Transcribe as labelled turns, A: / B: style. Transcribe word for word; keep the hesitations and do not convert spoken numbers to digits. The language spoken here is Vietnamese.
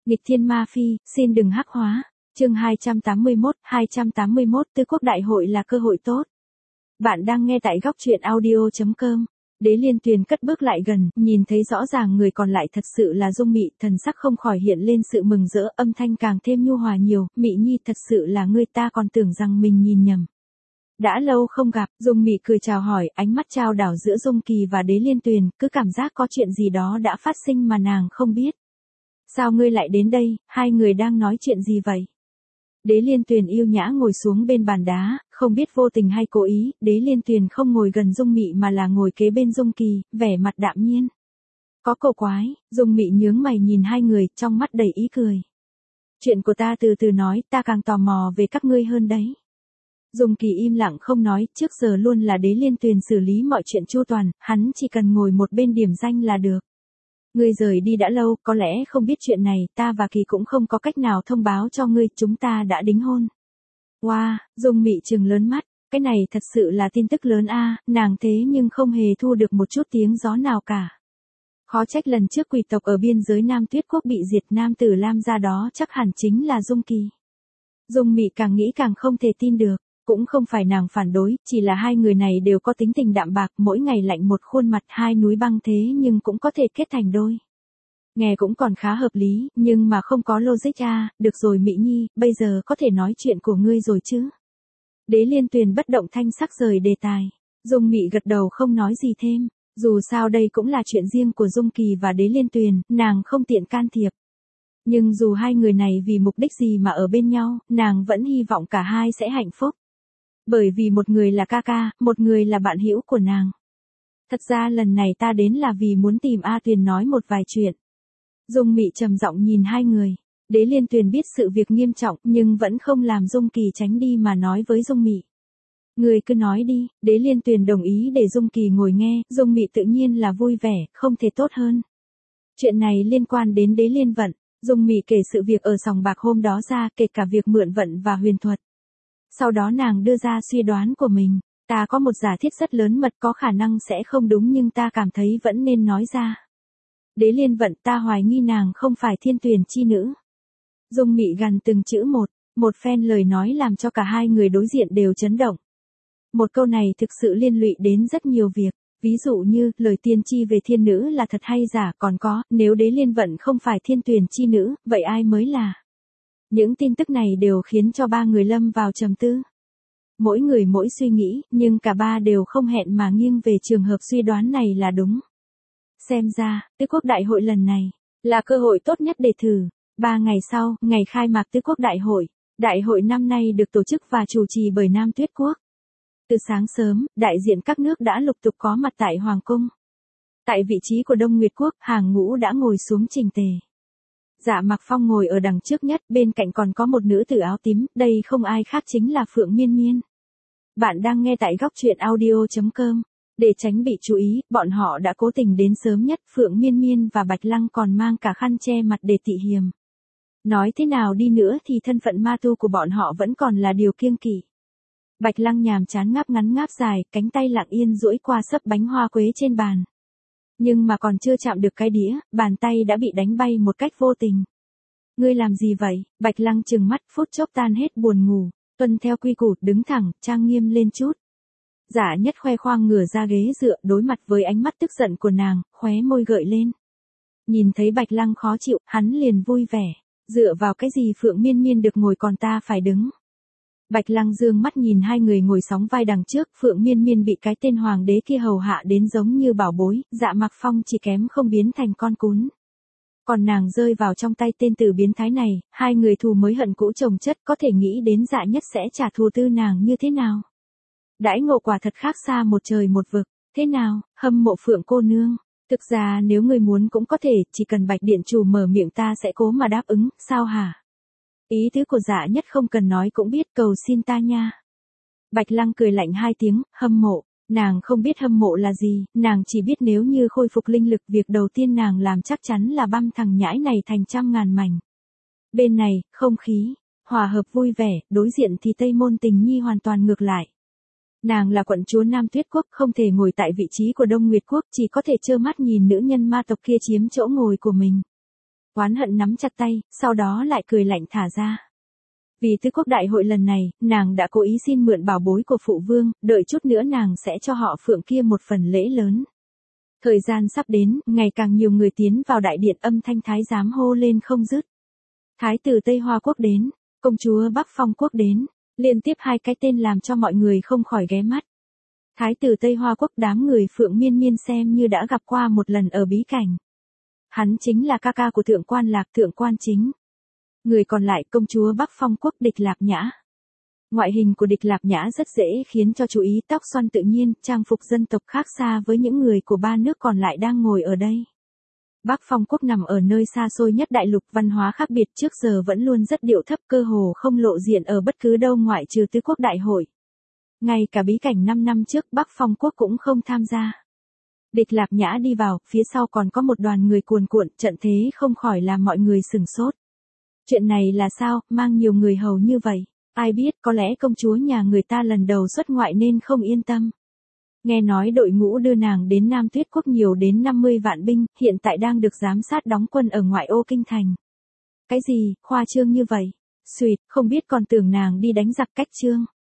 A: Nghịch thiên ma phi, xin đừng hắc hóa. Chương hai trăm tám mươi mốt, hai trăm tám mươi mốt Tứ quốc đại hội là cơ hội tốt. Bạn đang nghe tại góc truyện audio chấm com. Đế Liên Tuyền cất bước lại gần, nhìn thấy rõ ràng người còn lại thật sự là Dung Mị, thần sắc không khỏi hiện lên sự mừng rỡ, âm thanh càng thêm nhu hòa nhiều, Mị Nhi thật sự là ngươi, ta còn tưởng rằng mình nhìn nhầm. Đã lâu không gặp, Dung Mị cười chào hỏi, ánh mắt trao đảo giữa Dung Kỳ và Đế Liên Tuyền, cứ cảm giác có chuyện gì đó đã phát sinh mà nàng không biết. Sao ngươi lại đến đây, hai người đang nói chuyện gì vậy? Đế Liên Tuyền yêu nhã ngồi xuống bên bàn đá, không biết vô tình hay cố ý, Đế Liên Tuyền không ngồi gần Dung Mị mà là ngồi kế bên Dung Kỳ, vẻ mặt đạm nhiên. Có cổ quái, Dung Mị nhướng mày nhìn hai người, trong mắt đầy ý cười. Chuyện của ta từ từ nói, ta càng tò mò về các ngươi hơn đấy. Dung Kỳ im lặng không nói, trước giờ luôn là Đế Liên Tuyền xử lý mọi chuyện chu toàn, hắn chỉ cần ngồi một bên điểm danh là được. Ngươi rời đi đã lâu, có lẽ không biết chuyện này, ta và Kỳ cũng không có cách nào thông báo cho ngươi, chúng ta đã đính hôn. Wow, Dung Mị trừng lớn mắt, cái này thật sự là tin tức lớn a, nàng thế nhưng không hề thu được một chút tiếng gió nào cả. Khó trách lần trước quỷ tộc ở biên giới Nam Tuyết Quốc bị diệt, nam tử Lam gia đó chắc hẳn chính là Dung Kỳ. Dung Mị càng nghĩ càng không thể tin được. Cũng không phải nàng phản đối, chỉ là hai người này đều có tính tình đạm bạc, mỗi ngày lạnh một khuôn mặt, hai núi băng thế nhưng cũng có thể kết thành đôi. Nghe cũng còn khá hợp lý, nhưng mà không có logic à, được rồi Mị Nhi, bây giờ có thể nói chuyện của ngươi rồi chứ. Đế Liên Tuyền bất động thanh sắc rời đề tài. Dung Mị gật đầu không nói gì thêm, dù sao đây cũng là chuyện riêng của Dung Kỳ và Đế Liên Tuyền, nàng không tiện can thiệp. Nhưng dù hai người này vì mục đích gì mà ở bên nhau, nàng vẫn hy vọng cả hai sẽ hạnh phúc. Bởi vì một người là ca ca, một người là bạn hữu của nàng. Thật ra lần này ta đến là vì muốn tìm A Tuyền nói một vài chuyện. Dung Mị trầm giọng nhìn hai người. Đế Liên Tuyền biết sự việc nghiêm trọng nhưng vẫn không làm Dung Kỳ tránh đi mà nói với Dung Mị. Người cứ nói đi, Đế Liên Tuyền đồng ý để Dung Kỳ ngồi nghe, Dung Mị tự nhiên là vui vẻ, không thể tốt hơn. Chuyện này liên quan đến Đế Liên Vận, Dung Mị kể sự việc ở sòng bạc hôm đó ra, kể cả việc mượn vận và huyền thuật. Sau đó nàng đưa ra suy đoán của mình, ta có một giả thiết rất lớn mật có khả năng sẽ không đúng nhưng ta cảm thấy vẫn nên nói ra. Đế Liên Vận, ta hoài nghi nàng không phải thiên tuyển chi nữ. Dung Mị gằn từng chữ một, một phen lời nói làm cho cả hai người đối diện đều chấn động. Một câu này thực sự liên lụy đến rất nhiều việc, ví dụ như, lời tiên tri về thiên nữ là thật hay giả, còn có, nếu Đế Liên Vận không phải thiên tuyển chi nữ, vậy ai mới là? Những tin tức này đều khiến cho ba người lâm vào trầm tư. Mỗi người mỗi suy nghĩ, nhưng cả ba đều không hẹn mà nghiêng về trường hợp suy đoán này là đúng. Xem ra, Tứ quốc đại hội lần này, là cơ hội tốt nhất để thử. Ba ngày sau, ngày khai mạc Tứ quốc đại hội. Đại hội năm nay được tổ chức và chủ trì bởi Nam Tuyết Quốc. Từ sáng sớm, đại diện các nước đã lục tục có mặt tại Hoàng Cung. Tại vị trí của Đông Nguyệt Quốc, hàng ngũ đã ngồi xuống chỉnh tề. Dạ Mặc Phong ngồi ở đằng trước nhất, bên cạnh còn có một nữ tử áo tím, đây không ai khác chính là Phượng Miên Miên. Bạn đang nghe tại góc truyện audio chấm com. Để tránh bị chú ý, bọn họ đã cố tình đến sớm nhất, Phượng Miên Miên và Bạch Lăng còn mang cả khăn che mặt để tị hiềm. Nói thế nào đi nữa thì thân phận ma tu của bọn họ vẫn còn là điều kiêng kỵ. Bạch Lăng nhàm chán ngáp ngắn ngáp dài, cánh tay lặng yên duỗi qua sấp bánh hoa quế trên bàn. Nhưng mà còn chưa chạm được cái đĩa, bàn tay đã bị đánh bay một cách vô tình. Ngươi làm gì vậy? Bạch Lăng trừng mắt, phút chốc tan hết buồn ngủ, tuân theo quy củ, đứng thẳng, trang nghiêm lên chút. Giả Nhất khoe khoang ngửa ra ghế dựa, đối mặt với ánh mắt tức giận của nàng, khóe môi gợi lên. Nhìn thấy Bạch Lăng khó chịu, hắn liền vui vẻ. Dựa vào cái gì Phượng Miên Miên được ngồi còn ta phải đứng? Bạch Lăng dương mắt nhìn hai người ngồi sóng vai đằng trước, Phượng Miên Miên bị cái tên hoàng đế kia hầu hạ đến giống như bảo bối, Dạ Mặc Phong chỉ kém không biến thành con cún. Còn nàng rơi vào trong tay tên tử biến thái này, hai người thù mới hận cũ chồng chất, có thể nghĩ đến Dạ Nhất sẽ trả thù tư nàng như thế nào. Đãi ngộ quả thật khác xa một trời một vực, thế nào, hâm mộ Phượng cô nương. Thực ra nếu người muốn cũng có thể, chỉ cần Bạch điện chủ mở miệng ta sẽ cố mà đáp ứng, sao hả? Ý tứ của Dạ Nhất không cần nói cũng biết, cầu xin ta nha. Bạch Lăng cười lạnh hai tiếng, hâm mộ, nàng không biết hâm mộ là gì, nàng chỉ biết nếu như khôi phục linh lực, việc đầu tiên nàng làm chắc chắn là băm thằng nhãi này thành trăm ngàn mảnh. Bên này, không khí, hòa hợp vui vẻ, đối diện thì Tây Môn Tình Nhi hoàn toàn ngược lại. Nàng là quận chúa Nam Tuyết Quốc, không thể ngồi tại vị trí của Đông Nguyệt Quốc, chỉ có thể trơ mắt nhìn nữ nhân ma tộc kia chiếm chỗ ngồi của mình. Oán hận nắm chặt tay, sau đó lại cười lạnh thả ra. Vì tứ quốc đại hội lần này, nàng đã cố ý xin mượn bảo bối của phụ vương, đợi chút nữa nàng sẽ cho họ Phượng kia một phần lễ lớn. Thời gian sắp đến, ngày càng nhiều người tiến vào đại điện, âm thanh thái giám hô lên không dứt. Thái tử Tây Hoa quốc đến, công chúa Bắc Phong quốc đến, liên tiếp hai cái tên làm cho mọi người không khỏi ghé mắt. Thái tử Tây Hoa quốc, đám người Phượng Miên Miên xem như đã gặp qua một lần ở bí cảnh. Hắn chính là ca ca của thượng quan Lạc, thượng quan chính. Người còn lại, công chúa Bắc Phong quốc Địch Lạp Nhã. Ngoại hình của Địch Lạp Nhã rất dễ khiến cho chú ý, tóc xoăn tự nhiên, trang phục dân tộc khác xa với những người của ba nước còn lại đang ngồi ở đây. Bắc Phong quốc nằm ở nơi xa xôi nhất đại lục, văn hóa khác biệt, trước giờ vẫn luôn rất điệu thấp, cơ hồ không lộ diện ở bất cứ đâu ngoại trừ tứ quốc đại hội. Ngay cả bí cảnh năm năm trước Bắc Phong quốc cũng không tham gia. Địch Lạp Nhã đi vào, phía sau còn có một đoàn người cuồn cuộn, trận thế không khỏi làm mọi người sửng sốt. Chuyện này là sao, mang nhiều người hầu như vậy? Ai biết, có lẽ công chúa nhà người ta lần đầu xuất ngoại nên không yên tâm. Nghe nói đội ngũ đưa nàng đến Nam Tuyết quốc nhiều đến năm mươi vạn binh, hiện tại đang được giám sát đóng quân ở ngoại ô kinh thành. Cái gì, khoa trương như vậy? Xuyệt, không biết còn tưởng nàng đi đánh giặc cách trương.